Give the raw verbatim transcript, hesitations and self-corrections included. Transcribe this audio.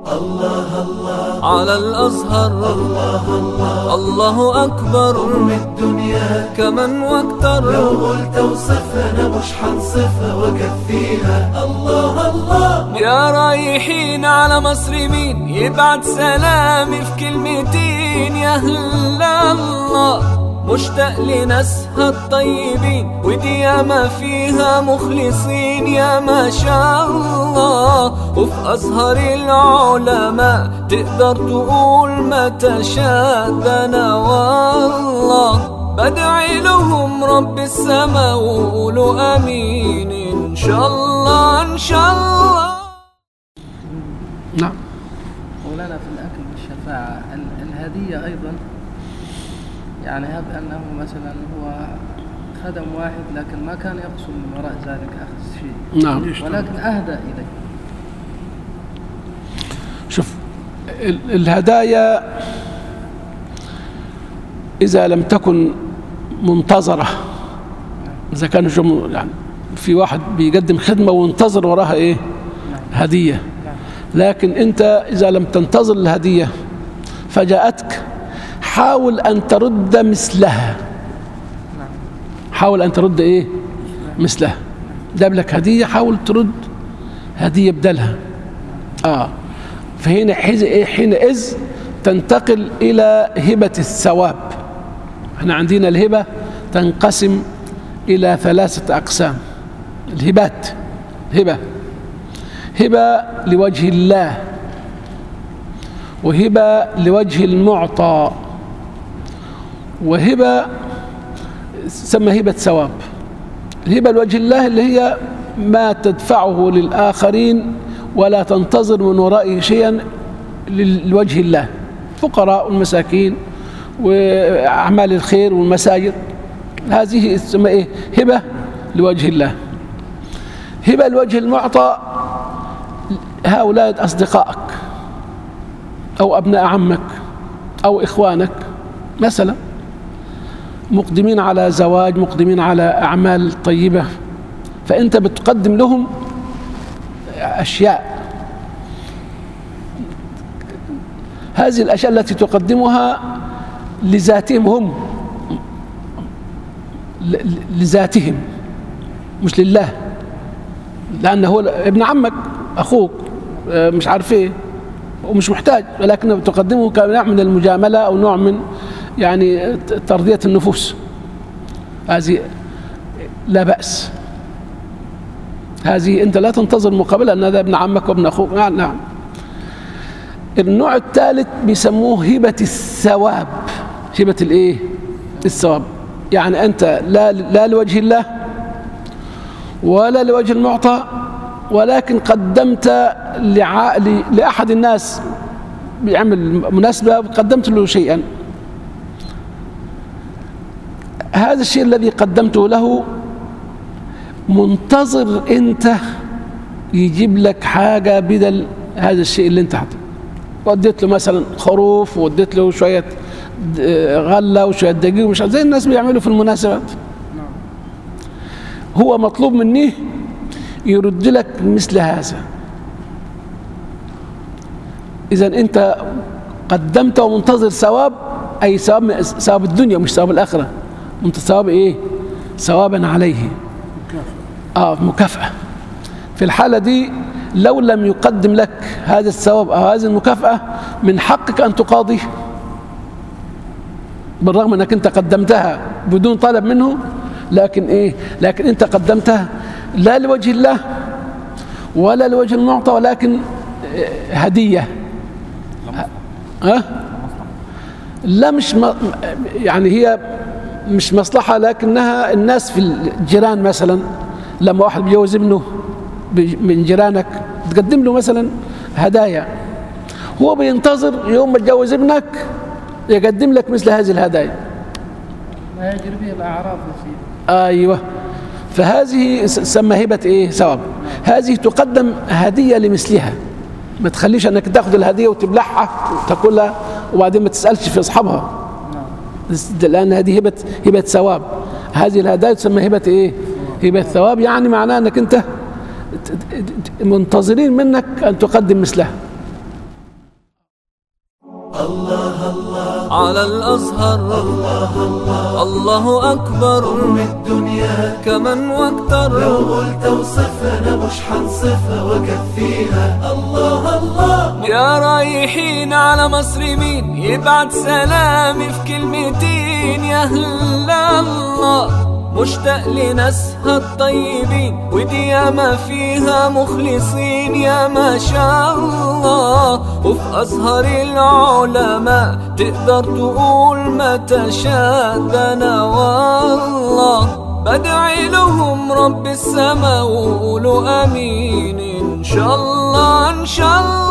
الله الله على الأزهر، الله الله الله أكبر أم الدنيا كمن واكتر. لو قلت اوصفها أنا مش حنصفها وأكفيها. الله الله يا رايحين على مصر مين يبعت سلامي في كلمتين؟ يا أهل الله مشتاق لناسها الطيبين، ودي ياما فيها مخلصين يا ما شاء الله. وفي أزهر العلماء تقدر تقول ما تشاء. ده أنا والله بدعي لهم رب السماء وقولوا آمين إن شاء الله إن شاء الله. نعم. ولنا في الأكل والشفاعة الهدية أيضا، يعني هب أنه مثلا هو خدم واحد لكن ما كان يقصد من وراء ذلك أخذ شيء، نعم، ولكن أهدى إليه. شوف الهدايا إذا لم تكن منتظرة، إذا كان يعني في واحد بيقدم خدمة وينتظر وراها إيه؟ هدية. لكن أنت إذا لم تنتظر الهدية فجاءتك، حاول أن ترد مثلها. حاول أن ترد إيه؟ مثلها. جاب لك هدية، حاول ترد هدية بدلها. آه فهنا حينئذ تنتقل إلى هبة الثواب. احنا عندنا الهبة تنقسم إلى ثلاثة أقسام. الهبات، هبة هبة لوجه الله، وهبة لوجه المعطى، وهبة تسمى هبة ثواب. الهبة لوجه الله اللي هي ما تدفعه للآخرين ولا تنتظر من ورائه شيئا لوجه الله، فقراء والمساكين وأعمال الخير والمساجد، هذه تسمى إيه؟ هبة لوجه الله. هبة لوجه المعطى، هؤلاء أصدقائك أو أبناء عمك أو إخوانك مثلا، مقدمين على زواج، مقدمين على أعمال طيبة، فأنت بتقدم لهم أشياء. هذه الأشياء التي تقدمها لذاتهم هم، لذاتهم مش لله، لأنه هو ابن عمك أخوك مش عارف ايه ومش محتاج، ولكن تقدمه كنوع من المجاملة أو نوع من يعني ترضية النفوس. هذه لا بأس، هذه أنت لا تنتظر مقابلة أن هذا ابن عمك وابن أخوك. نعم نعم. النوع الثالث بيسموه هبة الثواب. هبة الإيه؟ الثواب. يعني أنت لا لا لوجه الله ولا لوجه المعطى، ولكن قدمت لع... لأحد الناس بيعمل مناسبة قدمت له شيئا. هذا الشيء الذي قدمته له منتظر أنت يجيب لك حاجة بدل هذا الشيء اللي أنت عطيه. وديت له مثلا خروف، وديت له شوية غلة وشوية دقيق، مش زي الناس بيعملوا في المناسبات. هو مطلوب منه يرد لك مثل هذا. إذن أنت قدمت ومنتظر ثواب، أي ثواب ثواب الدنيا مش ثواب الآخرة. أنت ثواب إيه؟ ثوابا عليه، آه مكافأة. في الحالة دي لو لم يقدم لك هذا الثواب أو هذه المكافأة من حقك أن تقاضيه، بالرغم أنك أنت قدمتها بدون طلب منه، لكن إيه؟ لكن أنت قدمتها لا لوجه الله ولا لوجه المعطى، ولكن هدية. أه؟ لا مش م... يعني هي مش مصلحة، لكنها الناس في الجيران مثلا، لما واحد بيجوز ابنه من جيرانك تقدم له مثلا هدايا، هو بينتظر يوم ما تجوز ابنك يقدم لك مثل هذه الهدايا. ما يجري به الأعراف يصير. أيوة. فهذه تسمى هبة إيه؟ ثواب. هذه تقدم هدية لمثلها، ما تخليش أنك تأخذ الهدية وتبلعها وتاكلها وبعدين ما تسألش في أصحابها، لأن هذه هبة هبة ثواب. هذه الهدايا تسمى هبة إيه؟ هبة ثواب. يعني معناه أنك أنت منتظرين منك أن تقدم مثلها. الله الله على الأزهر، الله الله الله أكبر أم الدنيا كمن واكتر. لو قلت وصفنا مش حنصفها وكفيها. الله الله يا رايحين على مصر مين يبعت سلامي في كلمتين؟ يا أهل الله مشتاق لناسها الطيبين، ودي ياما فيها مخلصين يا ما شاء الله. وفي أزهر العلماء تقدر تقول ما تشاء، ده أنا والله بدعي لهم رب السما وقولوا آمين إن شاء الله إن شاء الله.